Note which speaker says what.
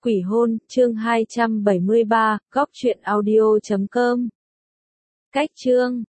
Speaker 1: Quỷ hôn, chương 273, góc truyện audio.com. Cách chương